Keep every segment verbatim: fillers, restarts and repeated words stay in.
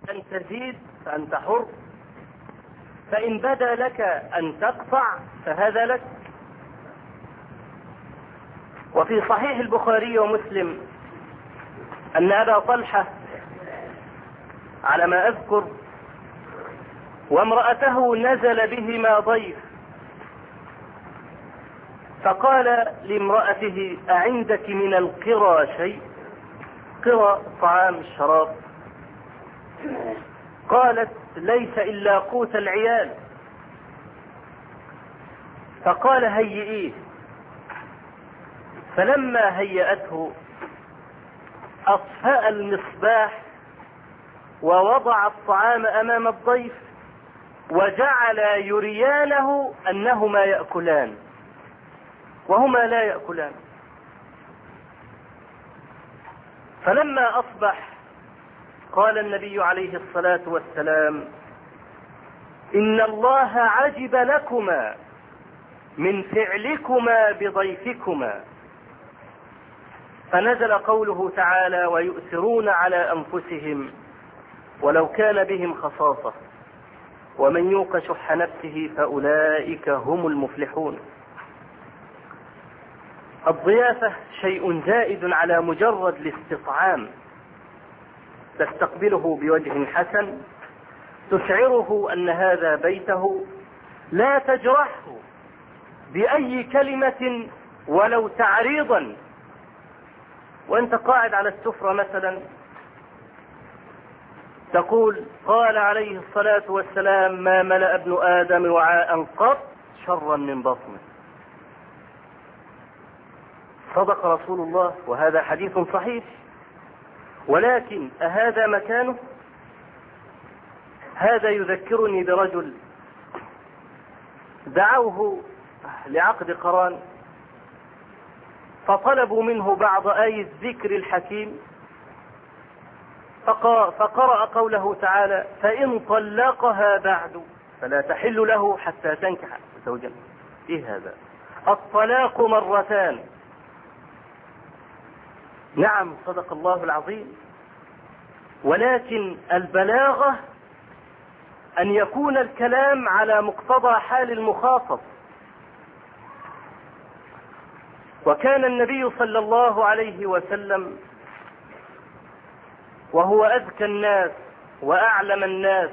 أن تزيد فأنت حر، فإن بدا لك أن تقطع فهذا لك. وفي صحيح البخاري ومسلم أن أبا طلحة على ما أذكر وامرأته نزل بهما ضيف، فقال لامرأته أعندك من القرى شيء؟ قرى طعام الشراب. قالت ليس إلا قوت العيال. فقال هيئيه. فلما هيأته أطفأ المصباح ووضع الطعام أمام الضيف وجعل يريانه أنهما يأكلان وهما لا يأكلان. فلما أصبح قال النبي عليه الصلاة والسلام إن الله عجب لكما من فعلكما بضيفكما. فنزل قوله تعالى ويؤثرون على أنفسهم ولو كان بهم خصاصة ومن يوق شح نفسه فأولئك هم المفلحون. الضيافة شيء زائد على مجرد الاستطعام، تستقبله بوجه حسن، تشعره أن هذا بيته، لا تجرحه بأي كلمة ولو تعريضا. وانت قاعد على السفرة مثلا تقول قال عليه الصلاة والسلام ما ملأ ابن آدم وعاء قط شرا من بطنه. صدق رسول الله وهذا حديث صحيح، ولكن أهذا مكانه؟ هذا يذكرني برجل دعوه لعقد قران فطلبوا منه بعض آي الذكر الحكيم، فقرأ قوله تعالى فإن طلقها بعد فلا تحل له حتى تنكح زوجا. إيه هذا؟ الطلاق مرتان. نعم صدق الله العظيم، ولكن البلاغة أن يكون الكلام على مقتضى حال المخاطب. وكان النبي صلى الله عليه وسلم وهو أذكى الناس وأعلم الناس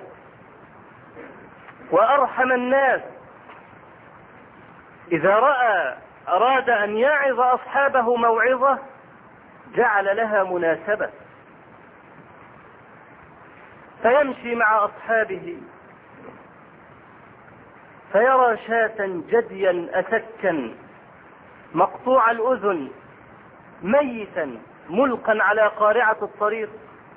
وأرحم الناس إذا رأى أراد أن يعظ أصحابه موعظة جعل لها مناسبة، فيمشي مع أصحابه فيرى شاة جديا أسكا مقطوع الأذن ميتا ملقا على قارعة الطريق،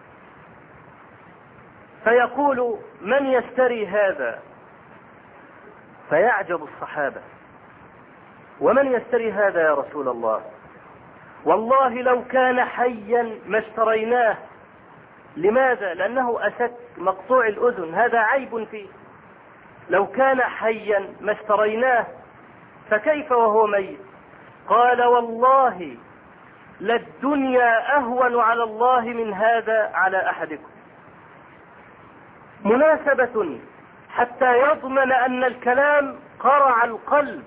فيقول من يشتري هذا؟ فيعجب الصحابة ومن يشتري هذا يا رسول الله؟ والله لو كان حيا ما اشتريناه. لماذا؟ لأنه أسك مقطوع الأذن، هذا عيب فيه. لو كان حيا ما اشتريناه، فكيف وهو ميت؟ قال والله للدنيا أهون على الله من هذا على أحدكم. مناسبة حتى يضمن أن الكلام قرع القلب.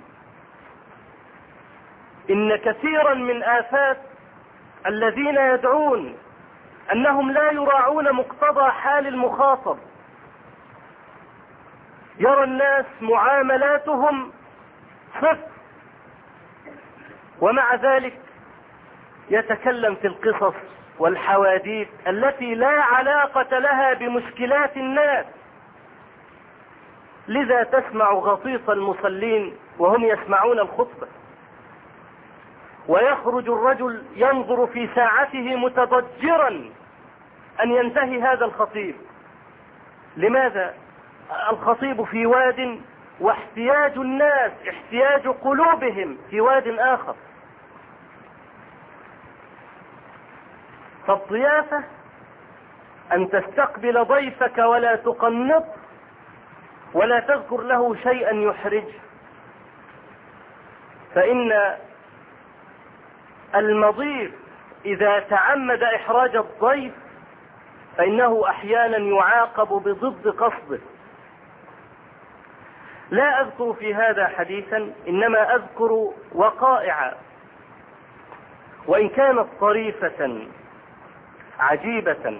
إن كثيرا من آفات الذين يدعون أنهم لا يراعون مقتضى حال المخاطب. يرى الناس معاملاتهم صفر، ومع ذلك يتكلم في القصص والحواديت التي لا علاقة لها بمشكلات الناس. لذا تسمع غطيس المصلين وهم يسمعون الخطبة، ويخرج الرجل ينظر في ساعته متضجرا أن ينتهي هذا الخطيب. لماذا؟ الخطيب في واد واحتياج الناس احتياج قلوبهم في واد آخر. فالضيافة أن تستقبل ضيفك ولا تقنط ولا تذكر له شيئا يحرجه، فإن المضيف إذا تعمد إحراج الضيف فإنه أحيانا يعاقب بضد قصده. لا أذكر في هذا حديثا، إنما أذكر وقائع وإن كانت طريفة عجيبة.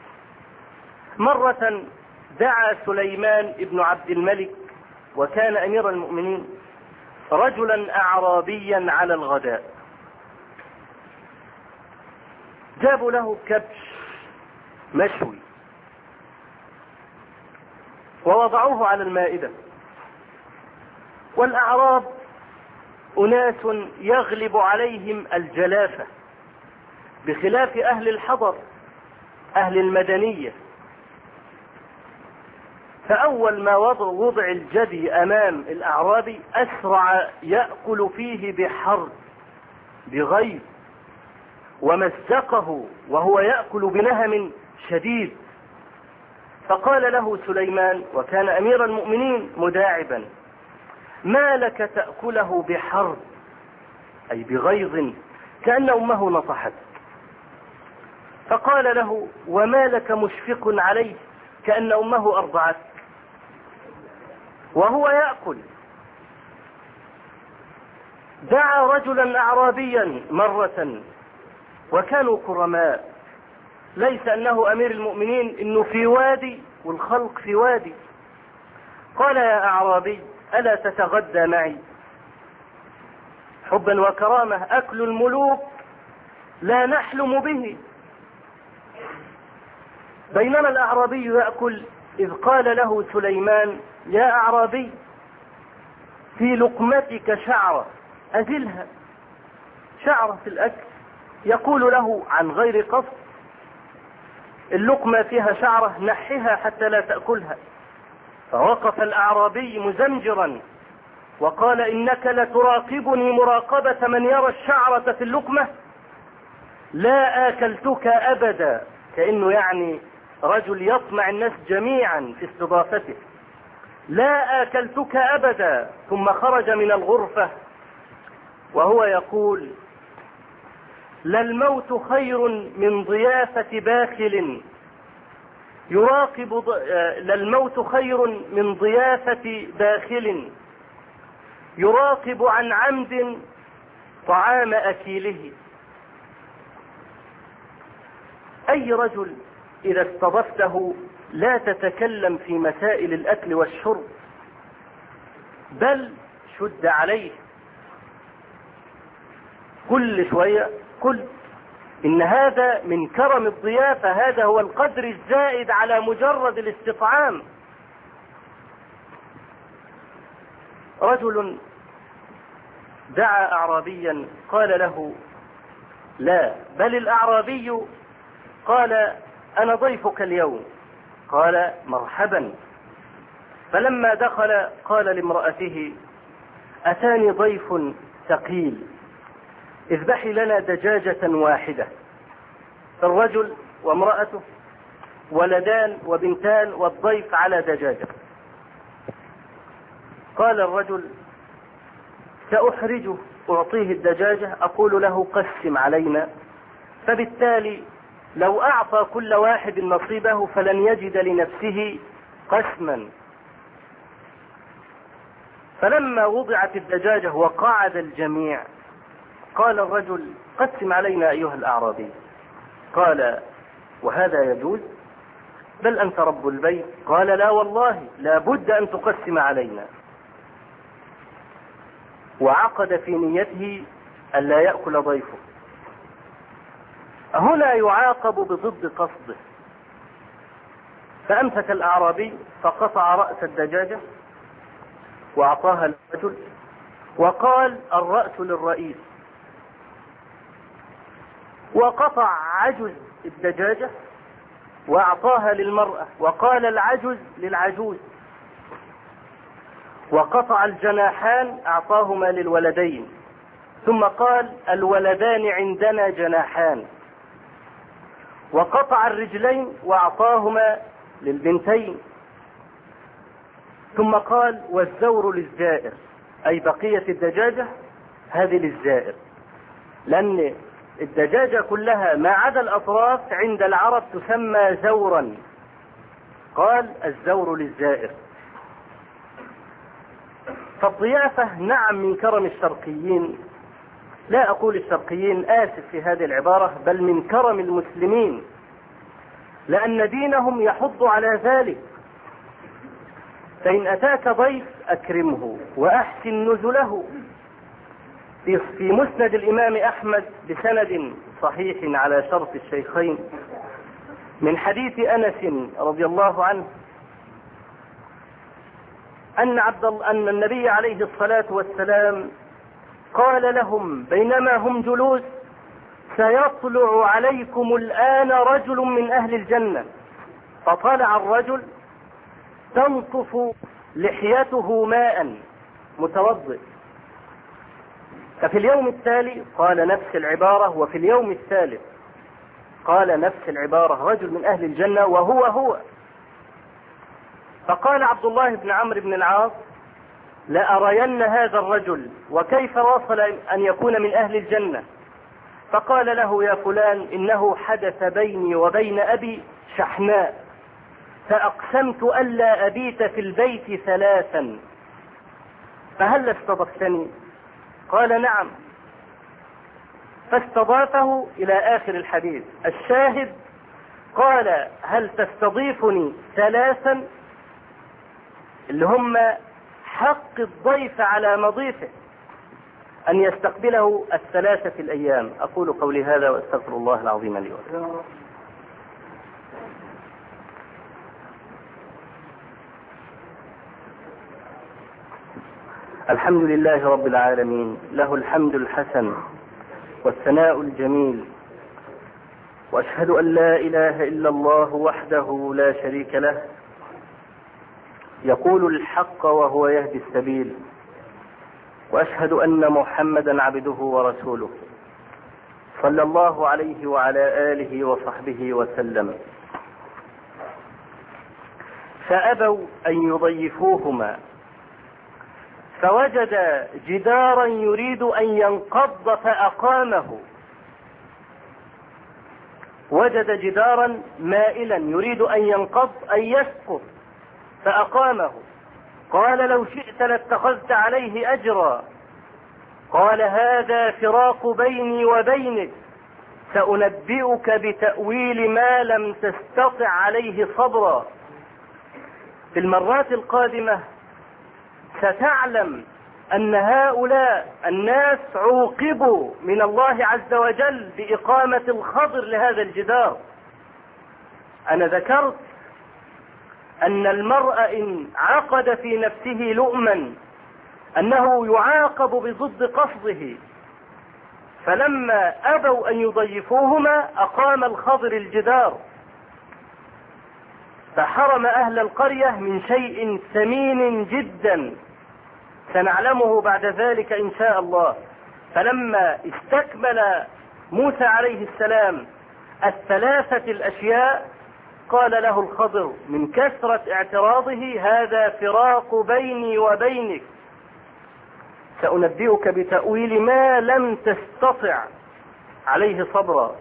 مرة دعا سليمان بن عبد الملك وكان أمير المؤمنين رجلا أعرابيا على الغداء، جابوا له كبش مشوي ووضعوه على المائدة. والأعراب أناس يغلب عليهم الجلافة بخلاف أهل الحضر أهل المدنية. فأول ما وضع, وضع الجدي أمام الأعرابي أسرع يأكل فيه بحرب بغيظ، ومزقه وهو يأكل بنهم شديد. فقال له سليمان وكان أمير المؤمنين مداعبا: ما لك تأكله بحرب، أي بغيظ كأن أمه نصحت. فقال له: وما لك مشفق عليه، كأن أمه أرضعت وهو يأكل. دعا رجلا أعرابيا مرة وكانوا كرماء، ليس أنه أمير المؤمنين إنه في وادي والخلق في وادي. قال: يا أعرابي ألا تتغدى معي؟ حبا وكرامة، أكل الملوك لا نحلم به. بينما الأعرابي يأكل إذ قال له سليمان: يا أعرابي في لقمتك شعرة أزلها. شعرة في الأكل، يقول له عن غير قصد: اللقمة فيها شعرة نحها حتى لا تأكلها. فوقف الأعرابي مزمجرا وقال: إنك لتراقبني مراقبة من يرى الشعرة في اللقمة؟ لا آكلتك أبدا، كأنه يعني رجل يطمع الناس جميعا في استضافته. لا آكلتك أبدا. ثم خرج من الغرفة وهو يقول: للموت خير من ضيافة باخل يراقب ض... للموت خير من ضيافة باخل يراقب عن عمد طعام أكيله. أي رجل إذا استضفته لا تتكلم في مسائل الأكل والشرب، بل شد عليه كل شوية. كل إن هذا من كرم الضيافة، هذا هو القدر الزائد على مجرد الاستطعام. رجل دعا أعرابيا قال له: لا، بل الأعرابي قال: أنا ضيفك اليوم. قال: مرحبا. فلما دخل قال لامرأته: أتاني ضيف ثقيل، اذبحي لنا دجاجة واحدة. الرجل وامرأته ولدان وبنتان والضيف على دجاجة. قال الرجل: سأحرجه، أعطيه الدجاجة، أقول له قسم علينا، فبالتالي لو أعطى كل واحد نصيبه فلن يجد لنفسه قسما. فلما وضعت الدجاجة وقعد الجميع قال الرجل: قسم علينا أيها الأعرابي. قال: وهذا يجوز؟ بل أنت رب البيت. قال: لا والله، لا بد أن تقسم علينا. وعقد في نيته ألا يأكل ضيفه. هنا يعاقب بضد قصده. فأمسك الأعرابي فقطع رأس الدجاجة وأعطاها للرجل وقال: الرأس للرئيس. وقطع عجز الدجاجة وأعطاها للمرأة وقال: العجز للعجوز. وقطع الجناحان أعطاهما للولدين، ثم قال: الولدان عندنا جناحان. وقطع الرجلين وأعطاهما للبنتين، ثم قال: والزور للزائر، أي بقية الدجاجة هذه للزائر، لأن الدجاجة كلها ما عدا الأطراف عند العرب تسمى زورا. قال الزور للزائر. فالضيافة نعم من كرم الشرقيين، لا أقول الشرقيين، آسف في هذه العبارة، بل من كرم المسلمين، لأن دينهم يحض على ذلك. فإن أتاك ضيف أكرمه وأحسن نزله. في مسند الإمام أحمد بسند صحيح على شرط الشيخين من حديث أنس رضي الله عنه أن عبد أن النبي عليه الصلاة والسلام قال لهم بينما هم جلوس: سيطلع عليكم الآن رجل من أهل الجنة. فطلع الرجل تنطف لحيته ماء، متوضئ. ففي اليوم التالي قال نفس العبارة، وفي اليوم الثالث قال نفس العبارة، رجل من أهل الجنة وهو هو. فقال عبد الله بن عمرو بن العاص: لأرين هذا الرجل وكيف واصل أن يكون من أهل الجنة. فقال له: يا فلان، إنه حدث بيني وبين أبي شحناء، فأقسمت ألا أبيت في البيت ثلاثا، فهل استضفتني؟ قال: نعم. فاستضافه إلى آخر الحديث. الشاهد قال: هل تستضيفني ثلاثا، اللي هم حق الضيف على مضيفه أن يستقبله الثلاثة الأيام. أقول قولي هذا وأستغفر الله العظيم لي ولكم. الحمد لله رب العالمين، له الحمد الحسن والثناء الجميل، وأشهد أن لا إله إلا الله وحده لا شريك له، يقول الحق وهو يهدي السبيل، وأشهد أن محمدا عبده ورسوله صلى الله عليه وعلى آله وصحبه وسلم. فأبوا أن يضيفوهما، فوجد جدارا يريد أن ينقض فأقامه. وجد جدارا مائلا يريد أن ينقض أن يسقط فأقامه. قال: لو شئت لاتخذت عليه أجرا. قال: هذا فراق بيني وبينك، سأنبئك بتأويل ما لم تستطع عليه صبرا. في المرات القادمة ستعلم أن هؤلاء الناس عوقبوا من الله عز وجل بإقامة الخضر لهذا الجدار. أنا ذكرت أن المرء إن عقد في نفسه لؤما أنه يعاقب بضد قصده، فلما أبوا أن يضيفوهما أقام الخضر الجدار، فحرم أهل القرية من شيء ثمين جدا سنعلمه بعد ذلك إن شاء الله. فلما استكمل موسى عليه السلام الثلاثة الأشياء قال له الخضر من كثرة اعتراضه: هذا فراق بيني وبينك، سأنبئك بتأويل ما لم تستطع عليه صبرا.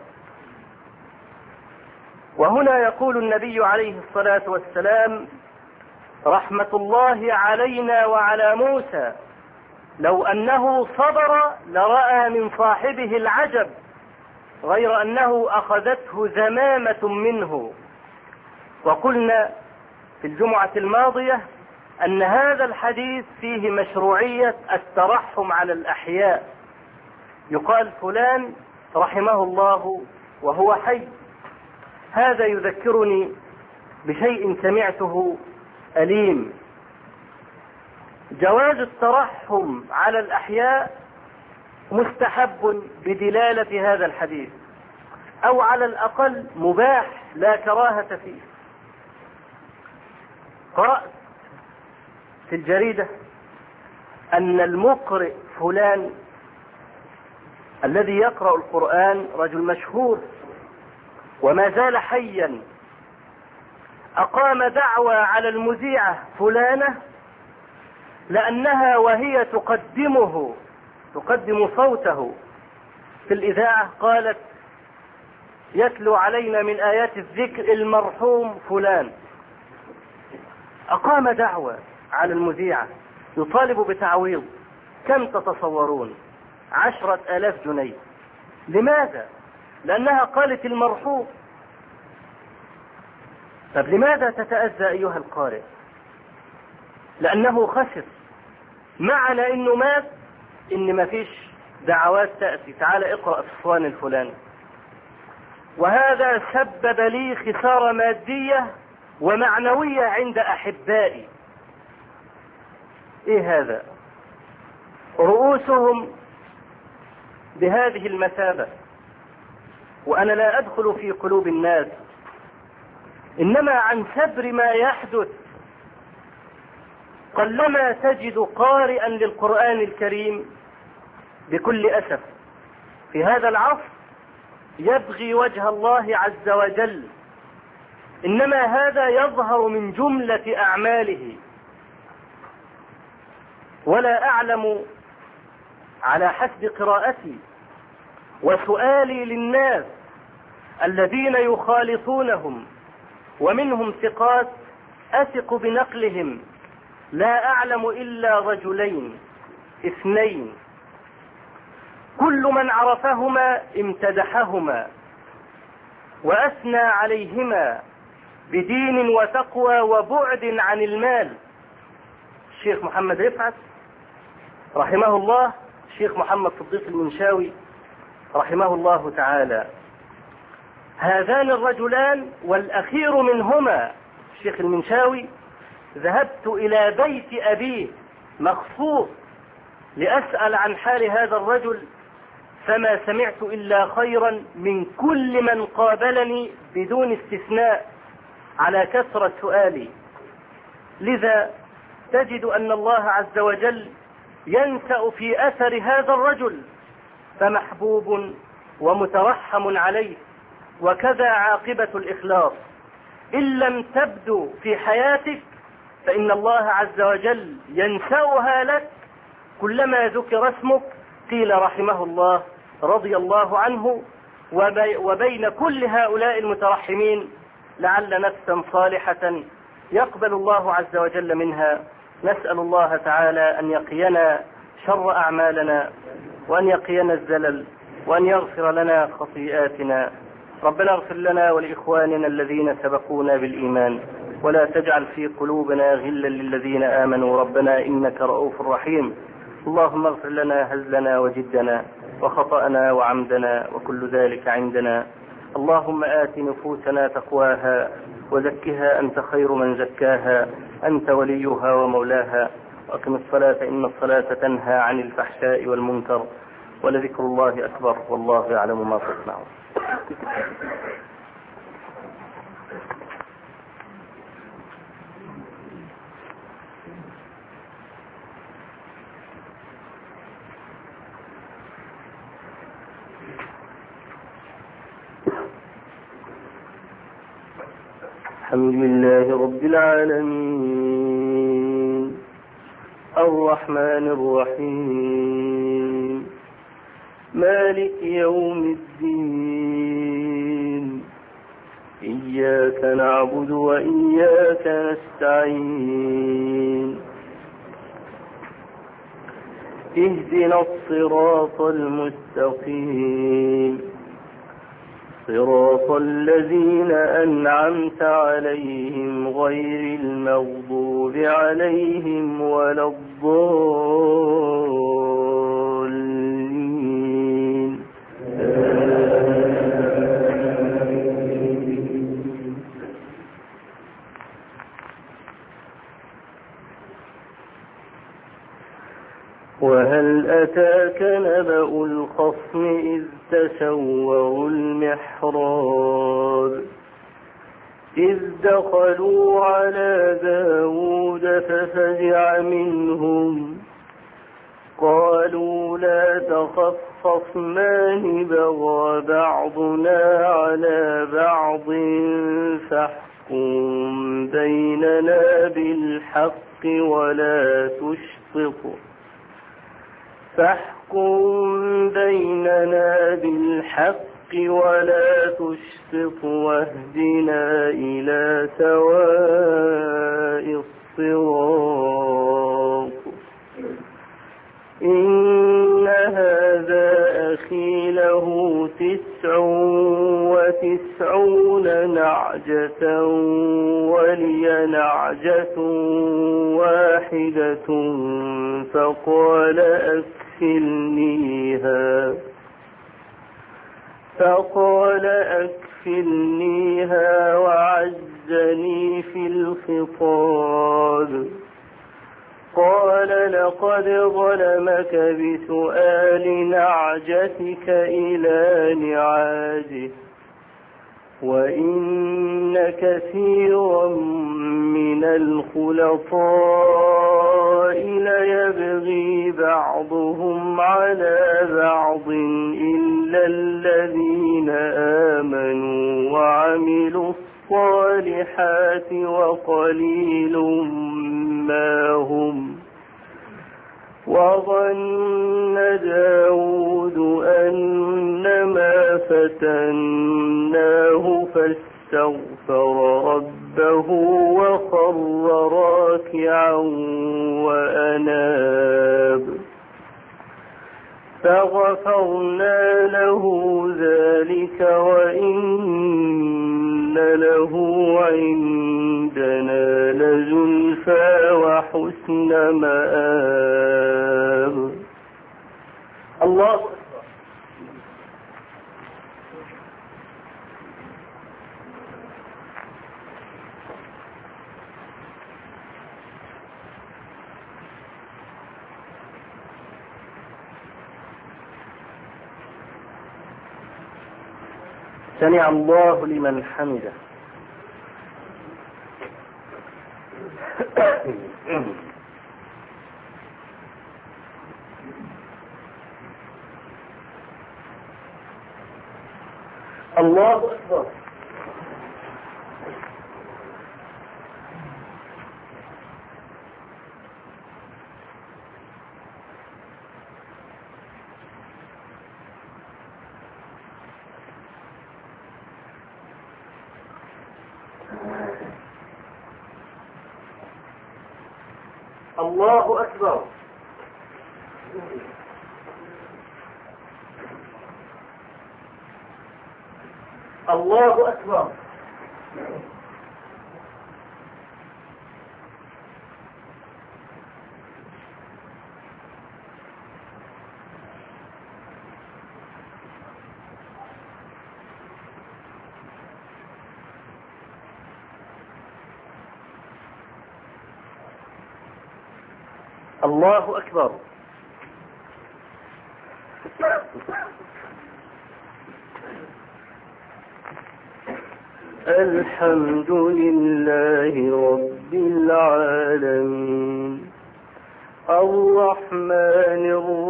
وهنا يقول النبي عليه الصلاة والسلام: رحمة الله علينا وعلى موسى، لو أنه صبر لرأى من صاحبه العجب، غير أنه أخذته ذمامة منه. وقلنا في الجمعة الماضية أن هذا الحديث فيه مشروعية الترحم على الأحياء. يقال فلان رحمه الله وهو حي. هذا يذكرني بشيء سمعته أليم. جواز الترحم على الأحياء مستحب بدلالة هذا الحديث، أو على الأقل مباح لا كراهة فيه. قرأت في الجريدة أن المقرئ فلان الذي يقرأ القرآن رجل مشهور وما زال حيا، أقام دعوى على المذيعة فلانة لأنها وهي تقدمه تقدم صوته في الإذاعة قالت يتلو علينا من آيات الذكر المرحوم فلان. أقام دعوة على المذيعة يطالب بتعويض. كم تتصورون؟ عشرة آلاف جنيه. لماذا؟ لأنها قالت المرحوم. طب لماذا تتأذى أيها القارئ؟ لأنه خسر. معنى إنه مات إن ما فيش دعوات تأتي، تعال اقرأ في الصوان الفلاني. وهذا سبب لي خسارة مادية ومعنوية عند أحبائي. إيه هذا؟ رؤوسهم بهذه المثابة، وأنا لا أدخل في قلوب الناس، إنما عن سبر ما يحدث. قلما تجد قارئا للقرآن الكريم بكل أسف في هذا العصر يبغي وجه الله عز وجل، إنما هذا يظهر من جملة أعماله. ولا أعلم على حسب قراءتي وسؤالي للناس الذين يخالطونهم ومنهم ثقات أثق بنقلهم، لا أعلم إلا رجلين اثنين كل من عرفهما امتدحهما وأثنى عليهما بدين وتقوى وبعد عن المال. الشيخ محمد رفعت رحمه الله، الشيخ محمد صديق المنشاوي رحمه الله تعالى. هذان الرجلان والأخير منهما الشيخ المنشاوي ذهبت إلى بيت أبيه مخصوص لأسأل عن حال هذا الرجل، فما سمعت إلا خيرا من كل من قابلني بدون استثناء على كثرة سؤالي. لذا تجد أن الله عز وجل ينسأ في أثر هذا الرجل، فمحبوب ومترحم عليه. وكذا عاقبة الإخلاص، إن لم تبدو في حياتك فإن الله عز وجل ينسأها لك. كلما ذكر اسمك قيل رحمه الله رضي الله عنه. وبي وبين كل هؤلاء المترحمين لعل نفسا صالحة يقبل الله عز وجل منها. نسأل الله تعالى أن يقينا شر أعمالنا، وأن يقينا الزلل، وأن يغفر لنا خطيئاتنا. ربنا اغفر لنا ولإخواننا الذين سبقونا بالإيمان، ولا تجعل في قلوبنا غلا للذين آمنوا ربنا إنك رؤوف رحيم. اللهم اغفر لنا هزلنا وجدنا وخطأنا وعمدنا وكل ذلك عندنا. اللهم آت نفوسنا تقواها وزكها أنت خير من زكاها، أنت وليها ومولاها. وأقم الصلاة إن الصلاة تنهى عن الفحشاء والمنكر، ولذكر الله أكبر، والله يعلم ما تصنعون. الحمد لله رب العالمين، الرحمن الرحيم، مالك يوم الدين، إياك نعبد وإياك نستعين، اهدنا الصراط المستقيم، صراط الذين أنعمت عليهم غير المغضوب عليهم ولا الضالين. وهل أتاك نبأ الخصم إذ تسوروا المحراب إذ دخلوا على داود ففزع منهم قالوا لا تخف خصمان بغى بعضنا على بعض فاحكم بيننا بالحق ولا تشطط فاحكم بيننا بالحق ولا تشطط واهدنا إلى سواء الصراط. إن هذا أخي له تسع وتسعون نعجة ولي نعجة واحدة فقال أكفلنيها فقال أكفلنيها وعزني في الخطاب. قال لقد ظلمك بسؤال نعجتك إلى نعاجه وإن كثيرا من الخلطاء ليبغي بعضهم على بعض إلا الذين آمنوا وعملوا الصالحات وقليل ما هم. وظن داود أنما فتناه فاستغفر ربه وخر راكعا وأناب فغفرنا له ذلك وإن له عندنا لزلفى وحسن مآب. الله سمع الله لمن حمده. الله أكبر. الله أكبر. الله أكبر. الله أكبر. الحمد لله رب العالمين الرحمن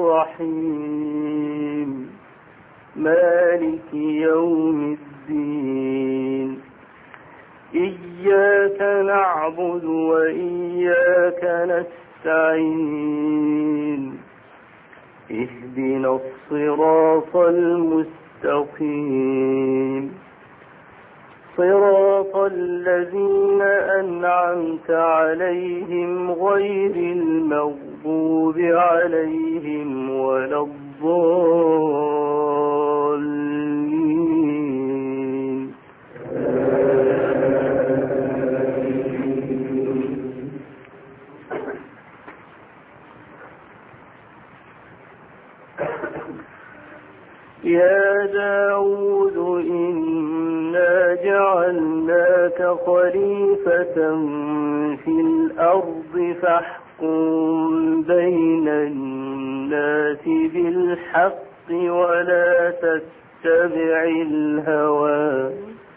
الرحيم مالك يوم الدين إياك نعبد وإياك نستعين اهدنا الصراط المستقيم صراط الذين أنعمت عليهم غير المغضوب عليهم ولا الضالين. يا داود إنا جعلناك خليفة في الأرض فاحكم بين الناس بالحق ولا تتبع الهوى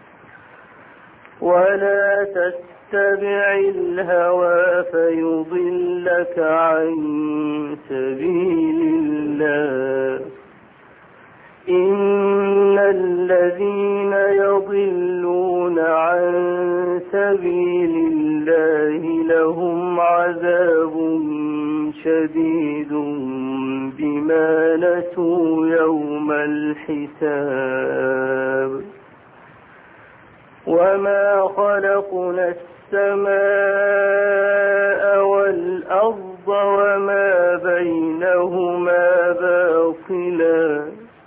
ولا تتبع الهوى فيضلك عن سبيل الله إن الذين يضلون عن سبيل الله لهم عذاب شديد بما نسوا يوم الحساب وما خلقنا السماء والأرض وما بينهما باطلا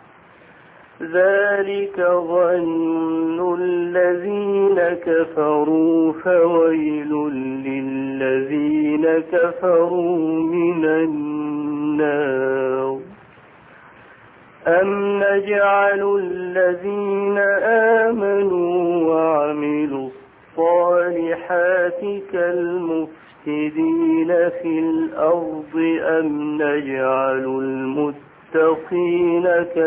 ذلك ظن الذين كفروا فويل للذين كفروا من النار أم نجعل الذين آمنوا وعملوا الصالحات كالمفسدين في الأرض أم نجعل المتقين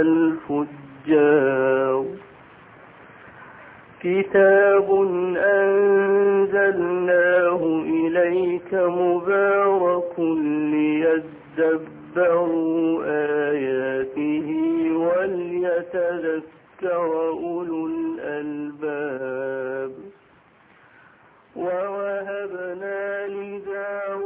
كالفجار كتاب أنزلناه إليك مبارك ليدبروا آياته وليتذكر أولو الألباب ووهبنا لداود